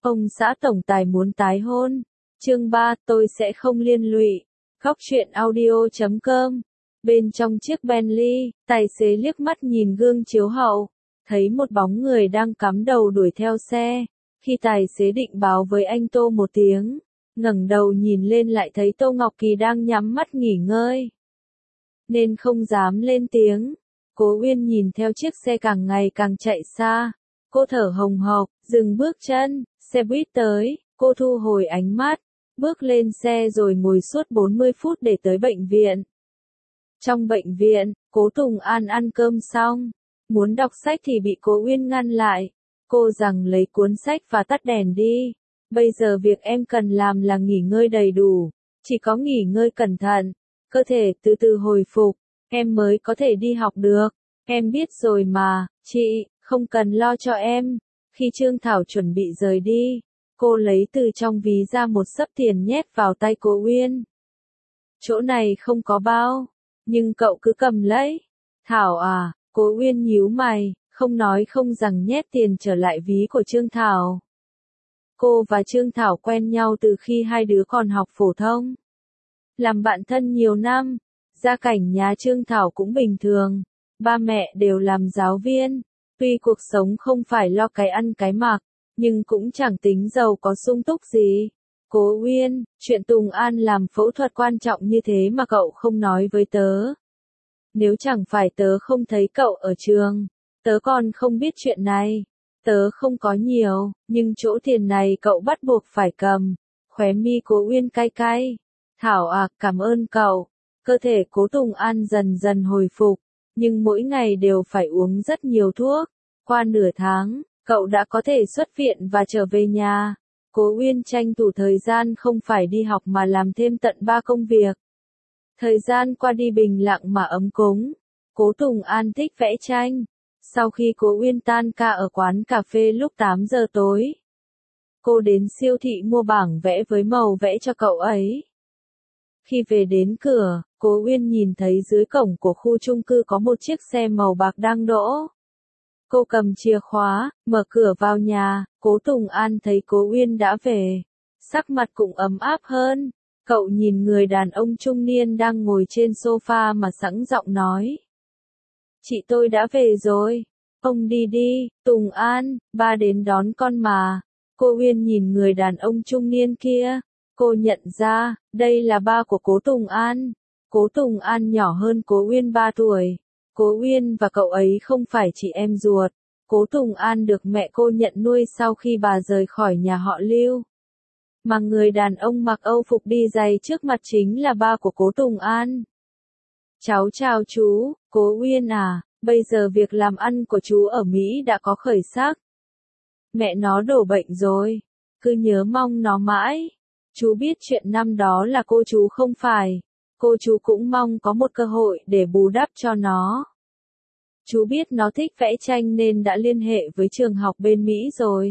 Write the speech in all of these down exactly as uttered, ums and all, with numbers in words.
Ông xã tổng tài muốn tái hôn. Chương ba, tôi sẽ không liên lụy. Góc truyện audio chấm com. Bên trong chiếc Bentley, tài xế liếc mắt nhìn gương chiếu hậu, thấy một bóng người đang cắm đầu đuổi theo xe. Khi tài xế định báo với anh Tô một tiếng, ngẩng đầu nhìn lên lại thấy Tô Ngọc Kỳ đang nhắm mắt nghỉ ngơi, nên không dám lên tiếng. Cố Uyên nhìn theo chiếc xe càng ngày càng chạy xa, cô thở hồng hộc, dừng bước chân. Xe buýt tới, cô thu hồi ánh mắt, bước lên xe rồi ngồi suốt bốn mươi phút để tới bệnh viện. Trong bệnh viện, Cố Tùng An ăn cơm xong, muốn đọc sách thì bị Cố Uyên ngăn lại. Cô rằng lấy cuốn sách và tắt đèn đi. Bây giờ việc em cần làm là nghỉ ngơi đầy đủ, chỉ có nghỉ ngơi cẩn thận, cơ thể từ từ hồi phục, em mới có thể đi học được. Em biết rồi mà, chị, không cần lo cho em. Khi Trương Thảo chuẩn bị rời đi, cô lấy từ trong ví ra một xấp tiền nhét vào tay Cố Uyên. Chỗ này không có bao, nhưng cậu cứ cầm lấy. Thảo à, Cố Uyên nhíu mày, không nói không rằng nhét tiền trở lại ví của Trương Thảo. Cô và Trương Thảo quen nhau từ khi hai đứa còn học phổ thông. Làm bạn thân nhiều năm, gia cảnh nhà Trương Thảo cũng bình thường, ba mẹ đều làm giáo viên. Tuy cuộc sống không phải lo cái ăn cái mặc, nhưng cũng chẳng tính giàu có sung túc gì. Cố Uyên, chuyện Tùng An làm phẫu thuật quan trọng như thế mà cậu không nói với tớ. Nếu chẳng phải tớ không thấy cậu ở trường, tớ còn không biết chuyện này. Tớ không có nhiều, nhưng chỗ tiền này cậu bắt buộc phải cầm. Khóe mi Cố Uyên cay cay. Thảo à, cảm ơn cậu. Cơ thể Cố Tùng An dần dần hồi phục, nhưng mỗi ngày đều phải uống rất nhiều thuốc. Qua nửa tháng, cậu đã có thể xuất viện và trở về nhà. Cố Uyên tranh thủ thời gian không phải đi học mà làm thêm tận ba công việc. Thời gian qua đi bình lặng mà ấm cúng. Cố Tùng An thích vẽ tranh. Sau khi Cố Uyên tan ca ở quán cà phê lúc tám giờ tối, cô đến siêu thị mua bảng vẽ với màu vẽ cho cậu ấy. Khi về đến cửa, Cố Uyên nhìn thấy dưới cổng của khu chung cư có một chiếc xe màu bạc đang đỗ. Cô cầm chìa khóa, mở cửa vào nhà. Cố Tùng An thấy Cố Uyên đã về, sắc mặt cũng ấm áp hơn. Cậu nhìn người đàn ông trung niên đang ngồi trên sofa mà sẵn giọng nói. Chị tôi đã về rồi. Ông đi đi, Tùng An, ba đến đón con mà. Cô Uyên nhìn người đàn ông trung niên kia. Cô nhận ra, đây là ba của Cố Tùng An. Cố Tùng An nhỏ hơn Cố Uyên ba tuổi. Cố Uyên và cậu ấy không phải chị em ruột. Cố Tùng An được mẹ cô nhận nuôi sau khi bà rời khỏi nhà họ Lưu. Mà người đàn ông mặc Âu phục đi giày trước mặt chính là ba của Cố Tùng An. Cháu chào chú, Cố Uyên à, bây giờ việc làm ăn của chú ở Mỹ đã có khởi sắc. Mẹ nó đổ bệnh rồi, cứ nhớ mong nó mãi. Chú biết chuyện năm đó là cô chú không phải. Cô chú cũng mong có một cơ hội để bù đắp cho nó. Chú biết nó thích vẽ tranh nên đã liên hệ với trường học bên Mỹ rồi.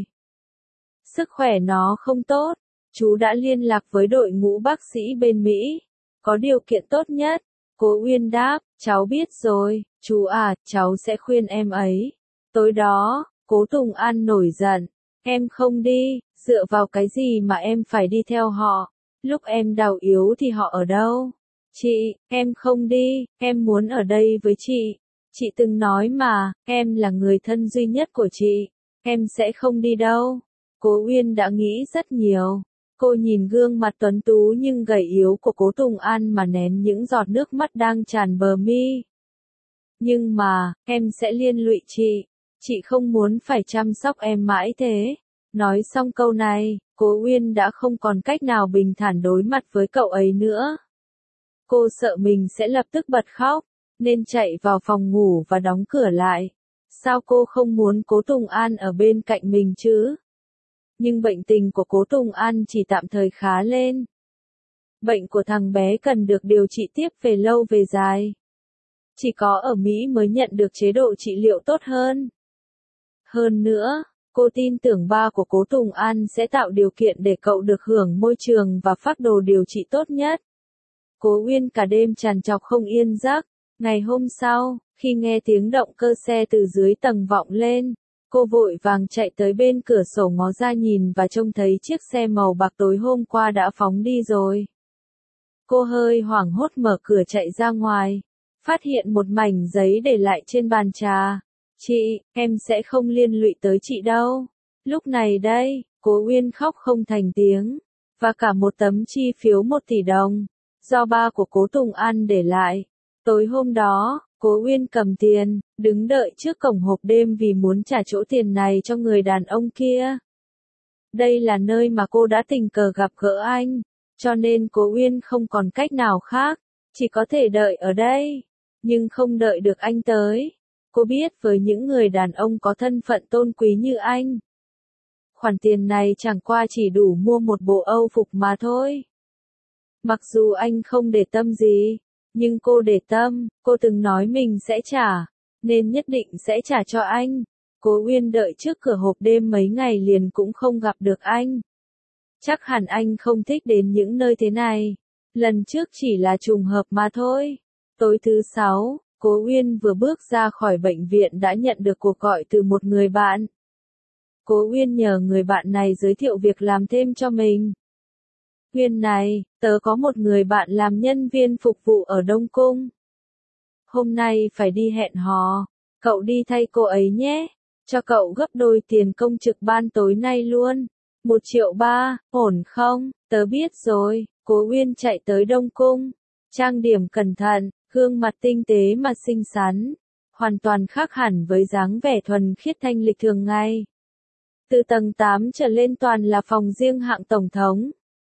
Sức khỏe nó không tốt, chú đã liên lạc với đội ngũ bác sĩ bên Mỹ, có điều kiện tốt nhất. Cố Uyên đáp, cháu biết rồi, chú à, cháu sẽ khuyên em ấy. Tối đó, Cố Tùng An nổi giận, em không đi, dựa vào cái gì mà em phải đi theo họ, lúc em đau yếu thì họ ở đâu? Chị, em không đi, em muốn ở đây với chị. Chị từng nói mà, em là người thân duy nhất của chị, em sẽ không đi đâu. Cố Uyên đã nghĩ rất nhiều. Cô nhìn gương mặt tuấn tú nhưng gầy yếu của Cố Tùng An mà nén những giọt nước mắt đang tràn bờ mi. Nhưng mà, em sẽ liên lụy chị. Chị không muốn phải chăm sóc em mãi thế. Nói xong câu này, Cố Uyên đã không còn cách nào bình thản đối mặt với cậu ấy nữa. Cô sợ mình sẽ lập tức bật khóc, nên chạy vào phòng ngủ và đóng cửa lại. Sao cô không muốn Cố Tùng An ở bên cạnh mình chứ? Nhưng bệnh tình của Cố Tùng An chỉ tạm thời khá lên. Bệnh của thằng bé cần được điều trị tiếp về lâu về dài. Chỉ có ở Mỹ mới nhận được chế độ trị liệu tốt hơn. Hơn nữa, cô tin tưởng ba của Cố Tùng An sẽ tạo điều kiện để cậu được hưởng môi trường và phác đồ điều trị tốt nhất. Cố Uyên cả đêm trằn trọc không yên giấc. Ngày hôm sau, khi nghe tiếng động cơ xe từ dưới tầng vọng lên, Cô vội vàng chạy tới bên cửa sổ ngó ra nhìn và trông thấy chiếc xe màu bạc tối hôm qua đã phóng đi rồi. Cô hơi hoảng hốt mở cửa chạy ra ngoài, phát hiện một mảnh giấy để lại trên bàn trà. Chị, em sẽ không liên lụy tới chị đâu. Lúc này đây, Cố Uyên khóc không thành tiếng, và cả một tấm chi phiếu một tỷ đồng, do ba của Cố Tùng An để lại. Tối hôm đó, Cố Uyên cầm tiền, đứng đợi trước cổng hộp đêm vì muốn trả chỗ tiền này cho người đàn ông kia. Đây là nơi mà cô đã tình cờ gặp gỡ anh, cho nên Cố Uyên không còn cách nào khác, chỉ có thể đợi ở đây, nhưng không đợi được anh tới. Cô biết với những người đàn ông có thân phận tôn quý như anh, khoản tiền này chẳng qua chỉ đủ mua một bộ Âu phục mà thôi. Mặc dù anh không để tâm gì, nhưng cô để tâm, cô từng nói mình sẽ trả, nên nhất định sẽ trả cho anh. Cố Uyên đợi trước cửa hộp đêm mấy ngày liền cũng không gặp được anh. Chắc hẳn anh không thích đến những nơi thế này. Lần trước chỉ là trùng hợp mà thôi. Tối thứ sáu, Cố Uyên vừa bước ra khỏi bệnh viện đã nhận được cuộc gọi từ một người bạn. Cố Uyên nhờ người bạn này giới thiệu việc làm thêm cho mình. Uyên này, tớ có một người bạn làm nhân viên phục vụ ở Đông Cung. Hôm nay phải đi hẹn hò, cậu đi thay cô ấy nhé, cho cậu gấp đôi tiền công trực ban tối nay luôn. Một triệu ba, ổn không? Tớ biết rồi. Cố Uyên chạy tới Đông Cung, trang điểm cẩn thận, gương mặt tinh tế mà xinh xắn, hoàn toàn khác hẳn với dáng vẻ thuần khiết thanh lịch thường ngày. Từ tầng tám trở lên toàn là phòng riêng hạng tổng thống.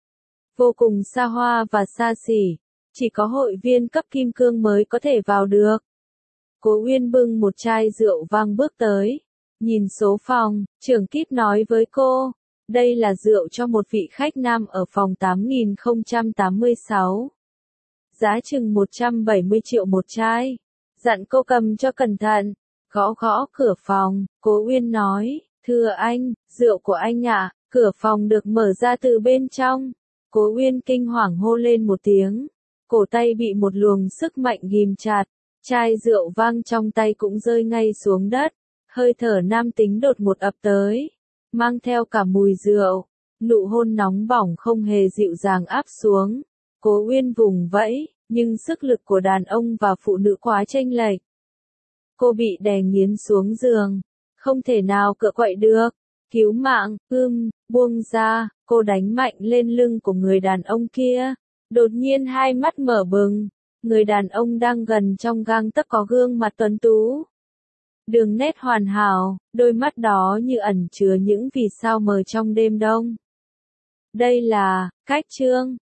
Vô cùng xa hoa và xa xỉ, chỉ có hội viên cấp kim cương mới có thể vào được. Cố Uyên bưng một chai rượu vang bước tới, nhìn số phòng, trưởng kíp nói với cô, đây là rượu cho một vị khách nam ở phòng tám nghìn không trăm tám mươi sáu. Giá chừng một trăm bảy mươi triệu một chai. Dặn cô cầm cho cẩn thận. Gõ gõ cửa phòng, Cố Uyên nói, thưa anh, rượu của anh ạ. Cửa phòng được mở ra từ bên trong. Cố Uyên kinh hoàng hô lên một tiếng. Cổ tay bị một luồng sức mạnh ghim chặt. Chai rượu vang trong tay cũng rơi ngay xuống đất. Hơi thở nam tính đột ngột ập tới, mang theo cả mùi rượu. Nụ hôn nóng bỏng không hề dịu dàng áp xuống. Cố Uyên vùng vẫy, nhưng sức lực của đàn ông và phụ nữ quá chênh lệch. Cô bị đè nghiến xuống giường, không thể nào cựa quậy được. Cứu mạng, ưm, buông ra, cô đánh mạnh lên lưng của người đàn ông kia. Đột nhiên hai mắt mở bừng, người đàn ông đang gần trong gang tấc có gương mặt tuấn tú. Đường nét hoàn hảo, đôi mắt đó như ẩn chứa những vì sao mờ trong đêm đông. Đây là, Cách Trương.